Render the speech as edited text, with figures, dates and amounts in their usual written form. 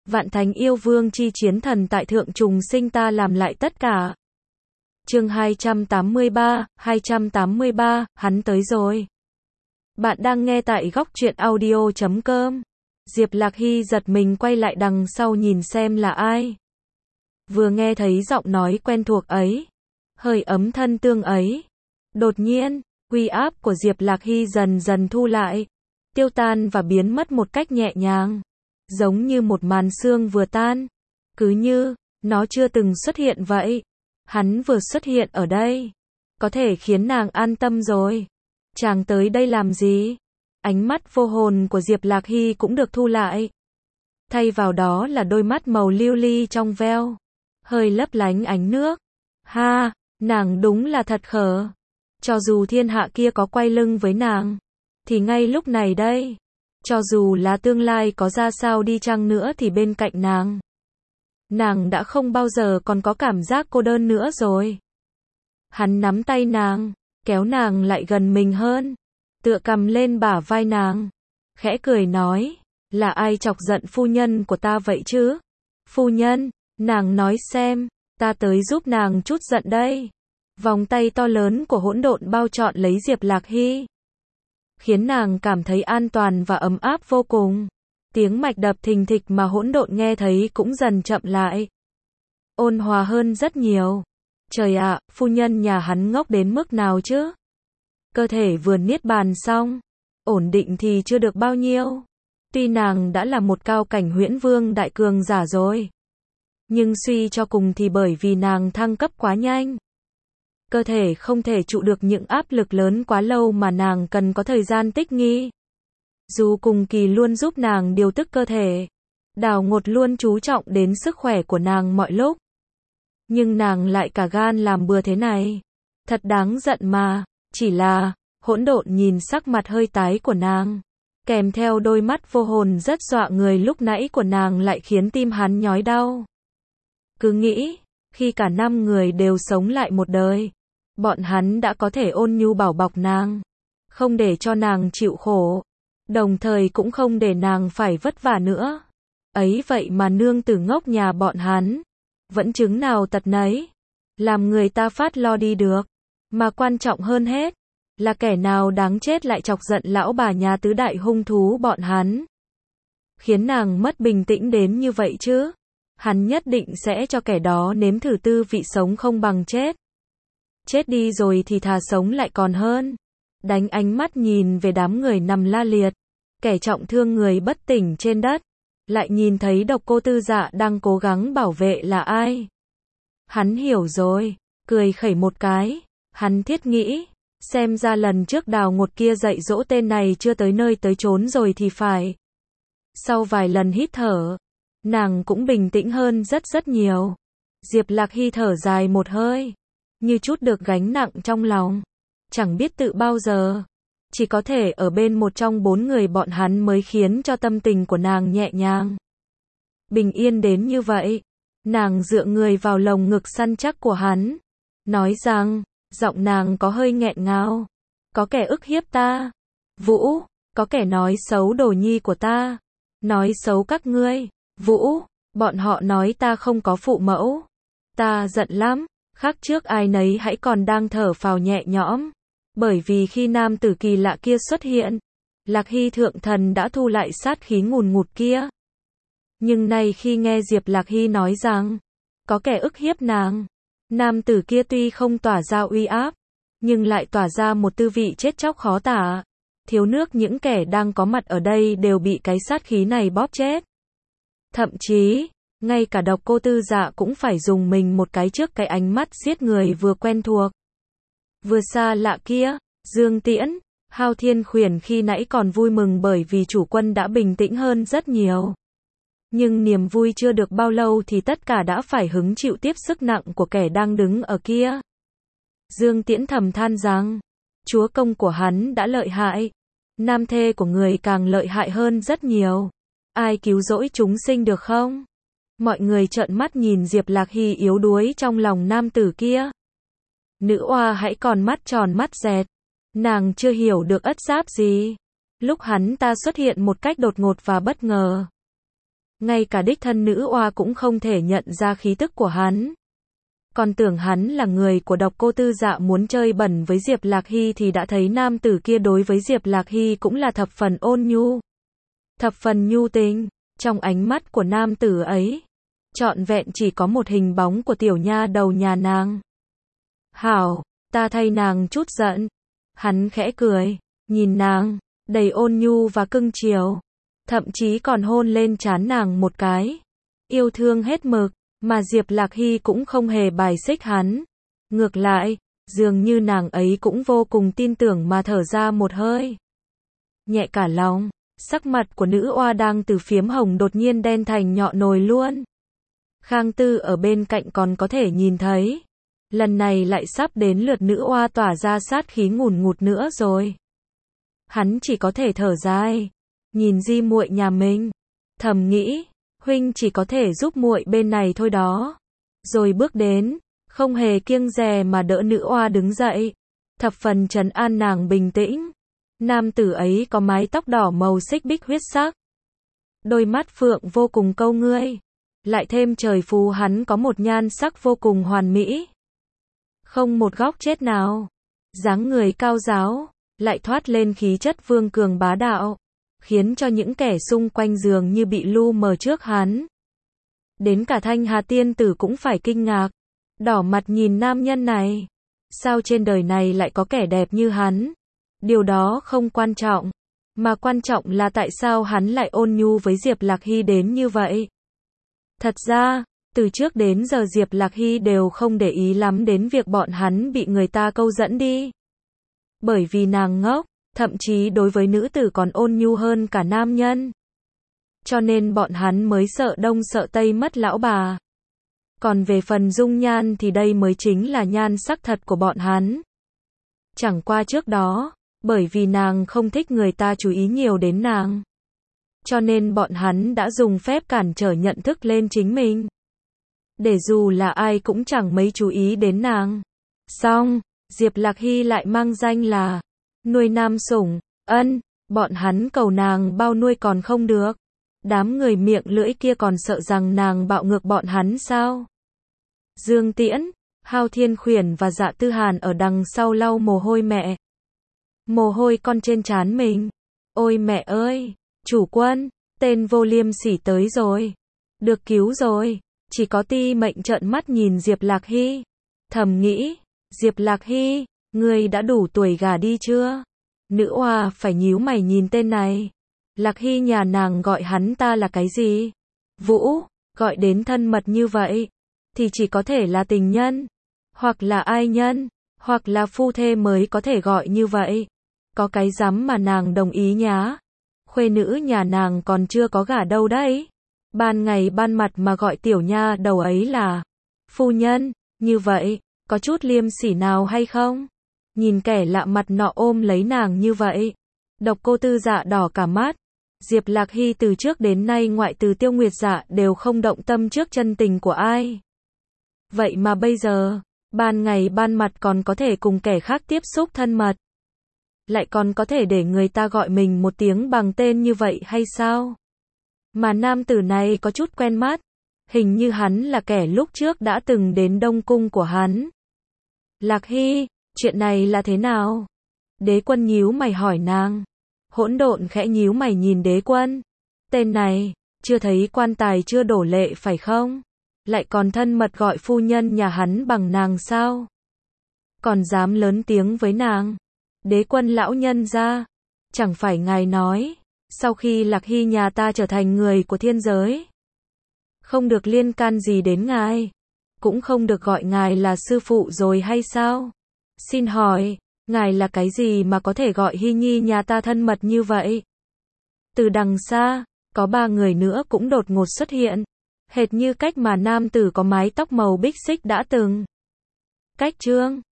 Vạn thánh yêu vương chi chiến thần tại thượng trùng sinh ta làm lại tất cả. Chương 283, hắn tới rồi. Bạn đang nghe tại góc truyện audio.com. Diệp Lạc Hy giật mình quay lại đằng sau nhìn xem là ai. Vừa nghe thấy giọng nói quen thuộc ấy, hơi ấm thân tương ấy. Đột nhiên, uy áp của Diệp Lạc Hy dần dần thu lại, tiêu tan và biến mất một cách nhẹ nhàng, giống như một màn sương vừa tan, cứ như nó chưa từng xuất hiện vậy. Hắn vừa xuất hiện ở đây, có thể khiến nàng an tâm rồi. Chàng tới đây làm gì? Ánh mắt vô hồn của Diệp Lạc Hy cũng được thu lại. Thay vào đó là đôi mắt màu lưu ly trong veo, hơi lấp lánh ánh nước. Ha, nàng đúng là thật khờ. Cho dù thiên hạ kia có quay lưng với nàng, thì ngay lúc này đây, cho dù là tương lai có ra sao đi chăng nữa thì bên cạnh nàng đã không bao giờ còn có cảm giác cô đơn nữa rồi. Hắn nắm tay nàng, kéo nàng lại gần mình hơn, tựa cầm lên bả vai nàng, khẽ cười nói, là ai chọc giận phu nhân của ta vậy chứ? Phu nhân, nàng nói xem, ta tới giúp nàng chút giận đây. Vòng tay to lớn của hỗn độn bao trọn lấy Diệp Lạc Hy, khiến nàng cảm thấy an toàn và ấm áp vô cùng. Tiếng mạch đập thình thịch mà hỗn độn nghe thấy cũng dần chậm lại, ôn hòa hơn rất nhiều. Trời ạ, phu nhân nhà hắn ngốc đến mức nào chứ? Cơ thể vừa niết bàn xong, ổn định thì chưa được bao nhiêu. Tuy nàng đã là một cao cảnh huyễn vương đại cường giả rồi, nhưng suy cho cùng thì bởi vì nàng thăng cấp quá nhanh, cơ thể không thể trụ được những áp lực lớn quá lâu mà nàng cần có thời gian tích nghi. Dù cùng kỳ luôn giúp nàng điều tức cơ thể, Đào Ngột luôn chú trọng đến sức khỏe của nàng mọi lúc, nhưng nàng lại cả gan làm bừa thế này. Thật đáng giận mà. Chỉ là, hỗn độn nhìn sắc mặt hơi tái của nàng, kèm theo đôi mắt vô hồn rất dọa người lúc nãy của nàng lại khiến tim hắn nhói đau. Cứ nghĩ, khi cả 5 người đều sống lại một đời, bọn hắn đã có thể ôn nhu bảo bọc nàng, không để cho nàng chịu khổ, đồng thời cũng không để nàng phải vất vả nữa. Ấy vậy mà nương tử ngốc nhà bọn hắn, vẫn chứng nào tật nấy, làm người ta phát lo đi được. Mà quan trọng hơn hết, là kẻ nào đáng chết lại chọc giận lão bà nhà tứ đại hung thú bọn hắn, khiến nàng mất bình tĩnh đến như vậy chứ. Hắn nhất định sẽ cho kẻ đó nếm thử tư vị sống không bằng chết. Chết đi rồi thì thà sống lại còn hơn. Đánh ánh mắt nhìn về đám người nằm la liệt, kẻ trọng thương người bất tỉnh trên đất, lại nhìn thấy Độc Cô Tư Dạ đang cố gắng bảo vệ là ai. Hắn hiểu rồi, cười khẩy một cái. Hắn thiết nghĩ, xem ra lần trước Đào Ngột kia dạy dỗ tên này chưa tới nơi tới chốn rồi thì phải. Sau vài lần hít thở, nàng cũng bình tĩnh hơn rất nhiều. Diệp Lạc Hy thở dài một hơi, như chút được gánh nặng trong lòng. Chẳng biết tự bao giờ, chỉ có thể ở bên một trong 4 người bọn hắn mới khiến cho tâm tình của nàng nhẹ nhàng, bình yên đến như vậy. Nàng dựa người vào lồng ngực săn chắc của hắn, nói rằng, giọng nàng có hơi nghẹn ngào. Có kẻ ức hiếp ta, Vũ, có kẻ nói xấu đồ nhi của ta, nói xấu các ngươi, Vũ, bọn họ nói ta không có phụ mẫu. Ta giận lắm, khác trước ai nấy hãy còn đang thở phào nhẹ nhõm, bởi vì khi nam tử kỳ lạ kia xuất hiện, Lạc Hy thượng thần đã thu lại sát khí ngùn ngụt kia. Nhưng nay khi nghe Diệp Lạc Hy nói rằng, có kẻ ức hiếp nàng, nam tử kia tuy không tỏa ra uy áp, nhưng lại tỏa ra một tư vị chết chóc khó tả. Thiếu nước những kẻ đang có mặt ở đây đều bị cái sát khí này bóp chết. Thậm chí, ngay cả Độc Cô Tư Dạ cũng phải dùng mình một cái trước cái ánh mắt giết người vừa quen thuộc, vừa xa lạ kia. Dương Tiễn, Hao Thiên Khuyển khi nãy còn vui mừng bởi vì chủ quân đã bình tĩnh hơn rất nhiều. Nhưng niềm vui chưa được bao lâu thì tất cả đã phải hứng chịu tiếp sức nặng của kẻ đang đứng ở kia. Dương Tiễn thầm than rằng, chúa công của hắn đã lợi hại, nam thê của người càng lợi hại hơn rất nhiều. Ai cứu rỗi chúng sinh được không? Mọi người trợn mắt nhìn Diệp Lạc Hy yếu đuối trong lòng nam tử kia. Nữ oa hãy còn mắt tròn mắt dẹt, nàng chưa hiểu được ất giáp gì. Lúc hắn ta xuất hiện một cách đột ngột và bất ngờ, ngay cả đích thân nữ oa cũng không thể nhận ra khí tức của hắn. Còn tưởng hắn là người của Độc Cô Tư Dạ muốn chơi bẩn với Diệp Lạc Hy thì đã thấy nam tử kia đối với Diệp Lạc Hy cũng là thập phần ôn nhu, thập phần nhu tình. Trong ánh mắt của nam tử ấy, trọn vẹn chỉ có một hình bóng của tiểu nha đầu nhà nàng. Hảo, ta thay nàng chút giận. Hắn khẽ cười, nhìn nàng, đầy ôn nhu và cưng chiều, thậm chí còn hôn lên trán nàng một cái. Yêu thương hết mực, mà Diệp Lạc Hy cũng không hề bài xích hắn. Ngược lại, dường như nàng ấy cũng vô cùng tin tưởng mà thở ra một hơi nhẹ cả lòng. Sắc mặt của nữ oa đang từ phiếm hồng đột nhiên đen thành nhọ nồi luôn. Khang Tư ở bên cạnh còn có thể nhìn thấy. Lần này lại sắp đến lượt nữ oa tỏa ra sát khí ngùn ngụt nữa rồi. Hắn chỉ có thể thở dài, nhìn Di muội nhà mình, thầm nghĩ, huynh chỉ có thể giúp muội bên này thôi đó. Rồi bước đến, không hề kiêng dè mà đỡ nữ oa đứng dậy, thập phần trấn an nàng bình tĩnh. Nam tử ấy có mái tóc đỏ màu xích bích huyết sắc, đôi mắt phượng vô cùng câu ngươi, lại thêm trời phú hắn có một nhan sắc vô cùng hoàn mỹ, không một góc chết nào. Dáng người cao ráo, lại thoát lên khí chất vương cường bá đạo, khiến cho những kẻ xung quanh dường như bị lu mờ trước hắn. Đến cả Thanh Hà tiên tử cũng phải kinh ngạc, đỏ mặt nhìn nam nhân này. Sao trên đời này lại có kẻ đẹp như hắn? Điều đó không quan trọng, mà quan trọng là tại sao hắn lại ôn nhu với Diệp Lạc Hy đến như vậy. Thật ra, từ trước đến giờ Diệp Lạc Hy đều không để ý lắm đến việc bọn hắn bị người ta câu dẫn đi. Bởi vì nàng ngốc, thậm chí đối với nữ tử còn ôn nhu hơn cả nam nhân. Cho nên bọn hắn mới sợ đông sợ tây mất lão bà. Còn về phần dung nhan thì đây mới chính là nhan sắc thật của bọn hắn. Chẳng qua trước đó, bởi vì nàng không thích người ta chú ý nhiều đến nàng, cho nên bọn hắn đã dùng phép cản trở nhận thức lên chính mình, để dù là ai cũng chẳng mấy chú ý đến nàng. Xong, Diệp Lạc Hy lại mang danh là nuôi nam sủng, bọn hắn cầu nàng bao nuôi còn không được. Đám người miệng lưỡi kia còn sợ rằng nàng bạo ngược bọn hắn sao? Dương Tiễn, Hao Thiên Khuyển và Dạ Tư Hàn ở đằng sau lau mồ hôi mẹ. Mồ hôi con trên trán mình. Ôi mẹ ơi, chủ quân, tên vô liêm sỉ tới rồi. Được cứu rồi. Chỉ có Ti Mệnh trợn mắt nhìn Diệp Lạc Hy. Thầm nghĩ, Diệp Lạc Hy, ngươi đã đủ tuổi gả đi chưa? Nữ oa phải nhíu mày nhìn tên này. Lạc Hy nhà nàng gọi hắn ta là cái gì? Vũ, gọi đến thân mật như vậy, thì chỉ có thể là tình nhân, hoặc là ai nhân, hoặc là phu thê mới có thể gọi như vậy. Có cái dám mà nàng đồng ý nhá. Khuê nữ nhà nàng còn chưa có gả đâu đấy. Ban ngày ban mặt mà gọi tiểu nha đầu ấy là phu nhân, như vậy, có chút liêm sỉ nào hay không? Nhìn kẻ lạ mặt nọ ôm lấy nàng như vậy. Độc Cô Tư Dạ đỏ cả mắt. Diệp Lạc Hy từ trước đến nay ngoại trừ Tiêu Nguyệt Dạ đều không động tâm trước chân tình của ai. Vậy mà bây giờ, ban ngày ban mặt còn có thể cùng kẻ khác tiếp xúc thân mật. Lại còn có thể để người ta gọi mình một tiếng bằng tên như vậy hay sao? Mà nam tử này có chút quen mắt. Hình như hắn là kẻ lúc trước đã từng đến Đông Cung của hắn. Lạc Hy, chuyện này là thế nào? Đế Quân nhíu mày hỏi nàng. Hỗn Độn khẽ nhíu mày nhìn Đế Quân. Tên này, chưa thấy quan tài chưa đổ lệ phải không? Lại còn thân mật gọi phu nhân nhà hắn bằng nàng sao? Còn dám lớn tiếng với nàng. Đế Quân lão nhân ra. Chẳng phải ngài nói, sau khi Lạc Hy nhà ta trở thành người của thiên giới, không được liên can gì đến ngài, cũng không được gọi ngài là sư phụ rồi hay sao? Xin hỏi, ngài là cái gì mà có thể gọi Hy Nhi nhà ta thân mật như vậy? Từ đằng xa, có 3 người nữa cũng đột ngột xuất hiện, hệt như cách mà nam tử có mái tóc màu bích xích đã từng cách trương.